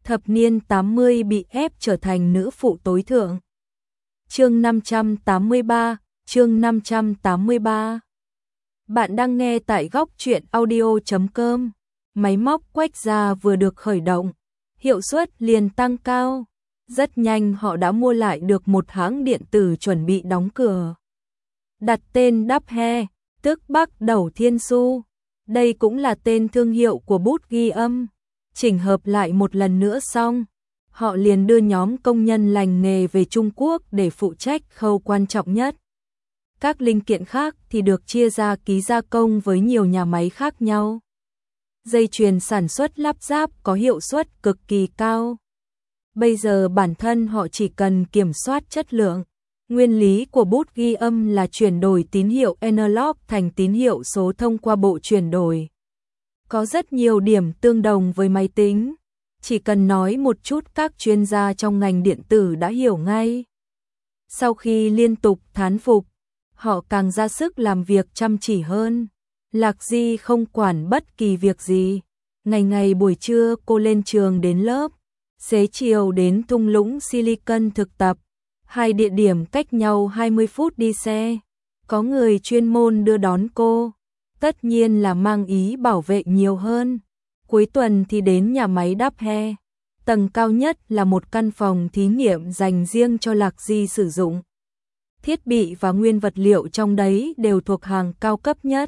thập niên 80 bị ép trở thành nữ phụ tối thượng. Chương 583, chương 583. Bạn đang nghe tại góc truyện audio.com. Máy móc quách gia vừa được khởi động, hiệu suất liền tăng cao. Rất nhanh họ đã mua lại được một hãng điện tử chuẩn bị đóng cửa. Đặt tên Đắp He, tức Bắc Đầu Thiên Su. Đây cũng là tên thương hiệu của bút ghi âm. Chỉnh hợp lại một lần nữa xong, họ liền đưa nhóm công nhân lành nghề về Trung Quốc để phụ trách khâu quan trọng nhất. Các linh kiện khác thì được chia ra ký gia công với nhiều nhà máy khác nhau. Dây chuyền sản xuất lắp ráp có hiệu suất cực kỳ cao. Bây giờ bản thân họ chỉ cần kiểm soát chất lượng. Nguyên lý của bút ghi âm là chuyển đổi tín hiệu analog thành tín hiệu số thông qua bộ chuyển đổi. Có rất nhiều điểm tương đồng với máy tính, chỉ cần nói một chút các chuyên gia trong ngành điện tử đã hiểu ngay. Sau khi liên tục thán phục, họ càng ra sức làm việc chăm chỉ hơn. Lạc Di không quản bất kỳ việc gì. Ngày ngày buổi trưa cô lên trường đến lớp, xế chiều đến thung lũng Silicon thực tập. Hai địa điểm cách nhau 20 phút đi xe. Có người chuyên môn đưa đón cô, tất nhiên là mang ý bảo vệ nhiều hơn. Cuối tuần thì đến nhà máy Đắp He. Tầng cao nhất là một căn phòng thí nghiệm dành riêng cho Lạc Di sử dụng. Thiết bị và nguyên vật liệu trong đấy đều thuộc hàng cao cấp nhất.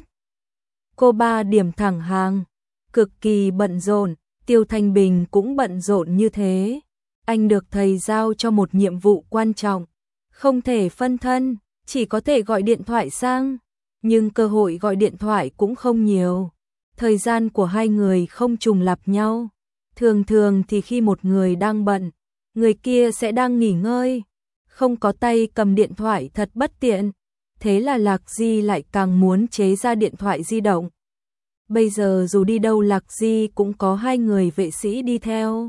Cô 3 điểm thẳng hàng, cực kỳ bận rộn. Tiêu Thanh Bình cũng bận rộn như thế. Anh được thầy giao cho một nhiệm vụ quan trọng, không thể phân thân, chỉ có thể gọi điện thoại sang. Nhưng cơ hội gọi điện thoại cũng không nhiều. Thời gian của hai người không trùng lặp nhau. Thường thường thì khi một người đang bận, người kia sẽ đang nghỉ ngơi. Không có tay cầm điện thoại thật bất tiện. Thế là Lạc Di lại càng muốn chế ra điện thoại di động. Bây giờ dù đi đâu Lạc Di cũng có 2 người vệ sĩ đi theo.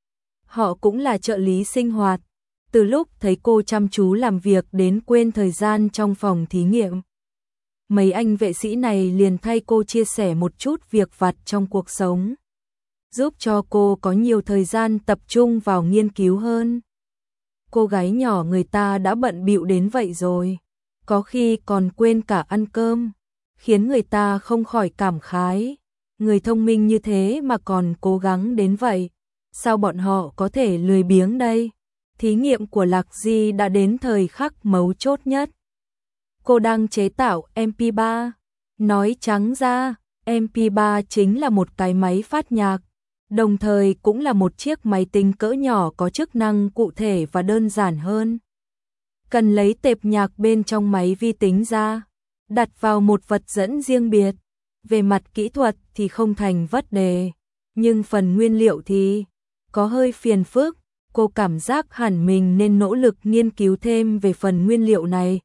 Họ cũng là trợ lý sinh hoạt. Từ lúc thấy cô chăm chú làm việc đến quên thời gian trong phòng thí nghiệm. Mấy anh vệ sĩ này liền thay cô chia sẻ một chút việc vặt trong cuộc sống, giúp cho cô có nhiều thời gian tập trung vào nghiên cứu hơn. Cô gái nhỏ người ta đã bận bịu đến vậy rồi, có khi còn quên cả ăn cơm, khiến người ta không khỏi cảm khái. Người thông minh như thế mà còn cố gắng đến vậy, sao bọn họ có thể lười biếng đây? Thí nghiệm của Lạc Di đã đến thời khắc mấu chốt nhất. Cô đang chế tạo MP3. Nói trắng ra, MP3 chính là một cái máy phát nhạc, đồng thời cũng là một chiếc máy tính cỡ nhỏ có chức năng cụ thể và đơn giản hơn. Cần lấy tệp nhạc bên trong máy vi tính ra, đặt vào một vật dẫn riêng biệt. Về mặt kỹ thuật thì không thành vấn đề, nhưng phần nguyên liệu thì có hơi phiền phức. Cô cảm giác hẳn mình nên nỗ lực nghiên cứu thêm về phần nguyên liệu này.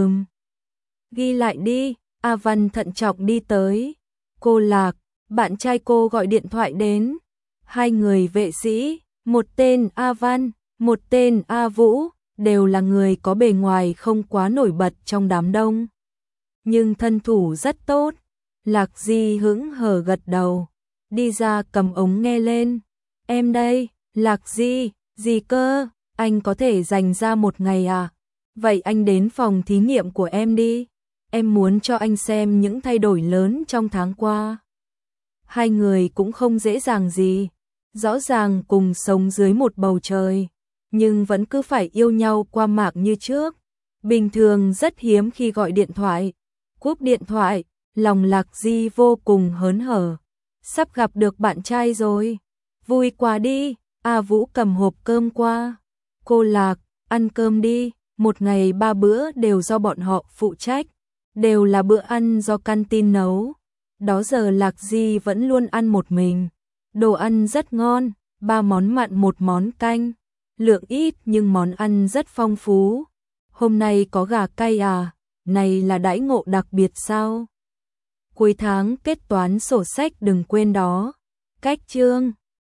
Ghi lại đi. A Văn thận trọng đi tới. Cô Lạc, bạn trai cô gọi điện thoại đến. 2 người vệ sĩ, một tên A Văn, một tên A Vũ, đều là người có bề ngoài không quá nổi bật trong đám đông, nhưng thân thủ rất tốt. Lạc Di hững hờ gật đầu, đi ra cầm ống nghe lên. Em đây. Lạc Di, gì cơ? Anh có thể dành ra một ngày à? Vậy anh đến phòng thí nghiệm của em đi. Em muốn cho anh xem những thay đổi lớn trong tháng qua. 2 người cũng không dễ dàng gì. Rõ ràng cùng sống dưới một bầu trời, nhưng vẫn cứ phải yêu nhau qua mạng như trước. Bình thường rất hiếm khi gọi điện thoại. Cúp điện thoại, lòng Lạc Di vô cùng hớn hở. Sắp gặp được bạn trai rồi. Vui quá đi. A Vũ cầm hộp cơm qua. Cô Lạc, ăn cơm đi. Một ngày 3 bữa đều do bọn họ phụ trách, đều là bữa ăn do canteen nấu. Đó giờ Lạc Di vẫn luôn ăn một mình. Đồ ăn rất ngon, 3 món mặn 1 món canh. Lượng ít nhưng món ăn rất phong phú. Hôm nay có gà cay à? Này là đãi ngộ đặc biệt sao? Cuối tháng kết toán sổ sách đừng quên đó. Cách chương